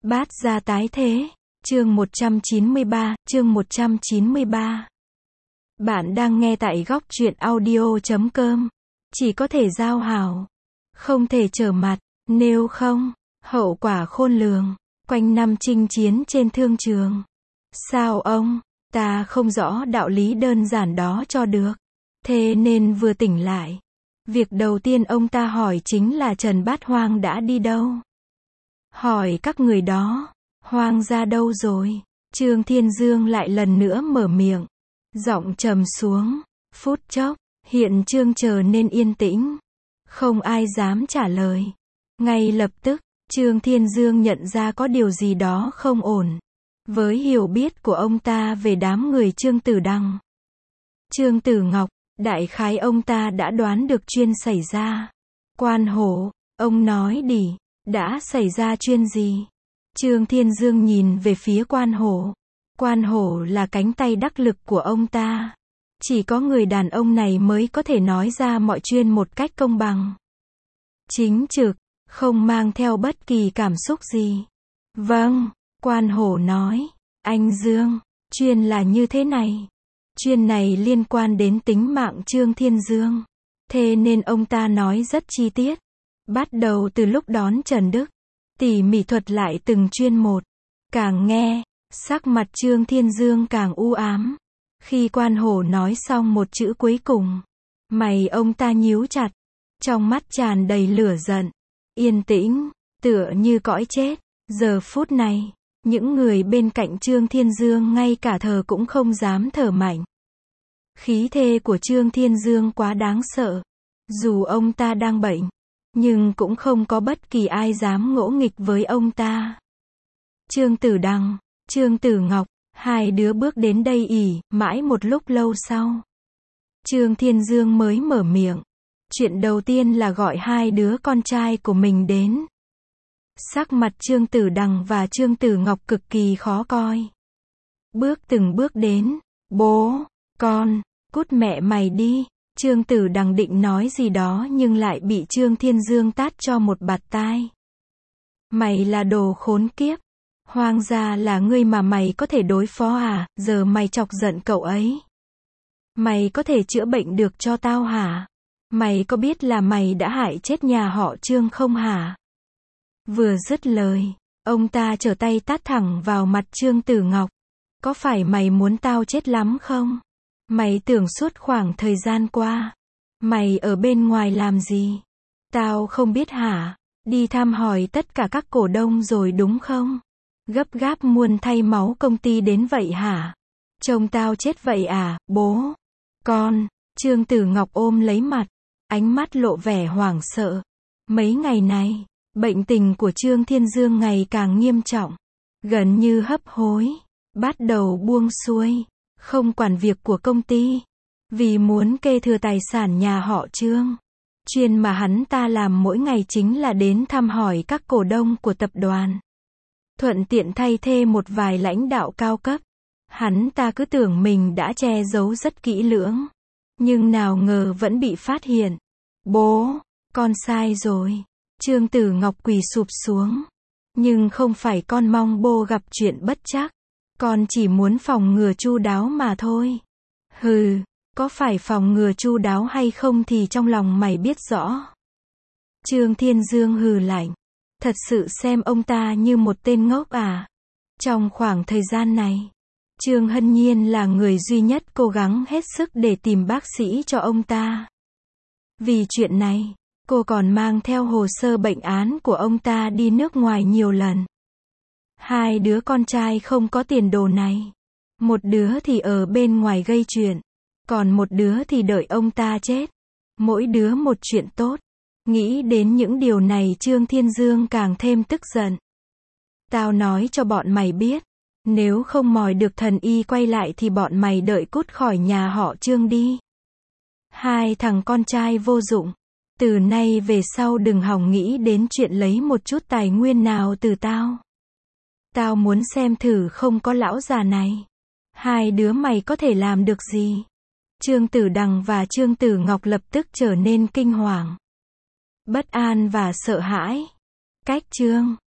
Bát gia tái thế. Chương 193. Bạn đang nghe tại góc truyện audio.com. Chỉ có thể giao hảo, không thể trở mặt, nếu không, hậu quả khôn lường. Quanh năm chinh chiến trên thương trường. Sao ông, ta không rõ đạo lý đơn giản đó cho được. Thế nên vừa tỉnh lại, việc đầu tiên ông ta hỏi chính là Trần Bát Hoang đã đi đâu. Hỏi các người đó, Hoang ra đâu rồi? Trương Thiên Dương lại lần nữa mở miệng, giọng trầm xuống. Phút chốc, hiện trường trở nên yên tĩnh, không ai dám trả lời. Ngay lập tức, Trương Thiên Dương nhận ra có điều gì đó không ổn. Với hiểu biết của ông ta về đám người Trương Tử Đằng, Trương Tử Ngọc, đại khái ông ta đã đoán được chuyện xảy ra. Quan Hổ, ông nói đi, đã xảy ra chuyện gì? Trương Thiên Dương nhìn về phía Quan Hổ. Quan Hổ là cánh tay đắc lực của ông ta. Chỉ có người đàn ông này mới có thể nói ra mọi chuyện một cách công bằng, chính trực, không mang theo bất kỳ cảm xúc gì. Vâng, Quan Hổ nói. Anh Dương, chuyện là như thế này. Chuyện này liên quan đến tính mạng Trương Thiên Dương. Thế nên ông ta nói rất chi tiết. Bắt đầu từ lúc đón Trần Đức, tỉ mỉ thuật lại từng chuyện một. Càng nghe, sắc mặt Trương Thiên Dương càng u ám. Khi Quan Hổ nói xong một chữ cuối cùng, mày ông ta nhíu chặt, trong mắt tràn đầy lửa giận. Yên tĩnh, tựa như cõi chết. Giờ phút này, những người bên cạnh Trương Thiên Dương ngay cả thở cũng không dám thở mạnh. Khí thế của Trương Thiên Dương quá đáng sợ. Dù ông ta đang bệnh, nhưng cũng không có bất kỳ ai dám ngỗ nghịch với ông ta. Trương Tử Đằng, Trương Tử Ngọc, hai đứa bước đến đây mãi một lúc lâu sau, Trương Thiên Dương mới mở miệng. Chuyện đầu tiên là gọi hai đứa con trai của mình đến. Sắc mặt Trương Tử Đằng và Trương Tử Ngọc cực kỳ khó coi. Từng bước đến. Bố, con, cút mẹ mày đi. Trương Tử Đằng định nói gì đó nhưng lại bị Trương Thiên Dương tát cho một bạt tai. Mày là đồ khốn kiếp. Hoang gia là ngươi mà mày có thể đối phó à? Giờ mày chọc giận cậu ấy, mày có thể chữa bệnh được cho tao hả? Mày có biết là mày đã hại chết nhà họ Trương không hả? Vừa dứt lời, ông ta trở tay tát thẳng vào mặt Trương Tử Ngọc. Có phải mày muốn tao chết lắm không? Mày tưởng suốt khoảng thời gian qua, mày ở bên ngoài làm gì? Tao không biết hả? Đi thăm hỏi tất cả các cổ đông rồi đúng không? Gấp gáp muốn thay máu công ty đến vậy hả? Trông tao chết vậy à, bố? Con, Trương Tử Ngọc ôm lấy mặt, ánh mắt lộ vẻ hoảng sợ. Mấy ngày này, bệnh tình của Trương Thiên Dương ngày càng nghiêm trọng, gần như hấp hối, bắt đầu buông xuôi, không quản việc của công ty, vì muốn kế thừa tài sản nhà họ Trương. Chuyện mà hắn ta làm mỗi ngày chính là đến thăm hỏi các cổ đông của tập đoàn, thuận tiện thay thế một vài lãnh đạo cao cấp. Hắn ta cứ tưởng mình đã che giấu rất kỹ lưỡng, nhưng nào ngờ vẫn bị phát hiện. Bố, con sai rồi. Trương Tử Ngọc quỳ sụp xuống. Nhưng không phải con mong bố gặp chuyện bất trắc. Con chỉ muốn phòng ngừa chu đáo mà thôi. Hừ, có phải phòng ngừa chu đáo hay không thì trong lòng mày biết rõ. Trương Thiên Dương hừ lạnh. Thật sự xem ông ta như một tên ngốc à? Trong khoảng thời gian này, Trương Hân Nhiên là người duy nhất cố gắng hết sức để tìm bác sĩ cho ông ta. Vì chuyện này, cô còn mang theo hồ sơ bệnh án của ông ta đi nước ngoài nhiều lần. Hai đứa con trai không có tiền đồ này. Một đứa thì ở bên ngoài gây chuyện, còn một đứa thì đợi ông ta chết. Mỗi đứa một chuyện tốt. Nghĩ đến những điều này Trương Thiên Dương càng thêm tức giận. Tao nói cho bọn mày biết, nếu không mòi được thần y quay lại thì bọn mày đợi cút khỏi nhà họ Trương đi. Hai thằng con trai vô dụng. Từ nay về sau đừng hòng nghĩ đến chuyện lấy một chút tài nguyên nào từ tao. Tao muốn xem thử không có lão già này, hai đứa mày có thể làm được gì. Trương Tử Đằng và Trương Tử Ngọc lập tức trở nên kinh hoàng, bất an và sợ hãi. Cách Trương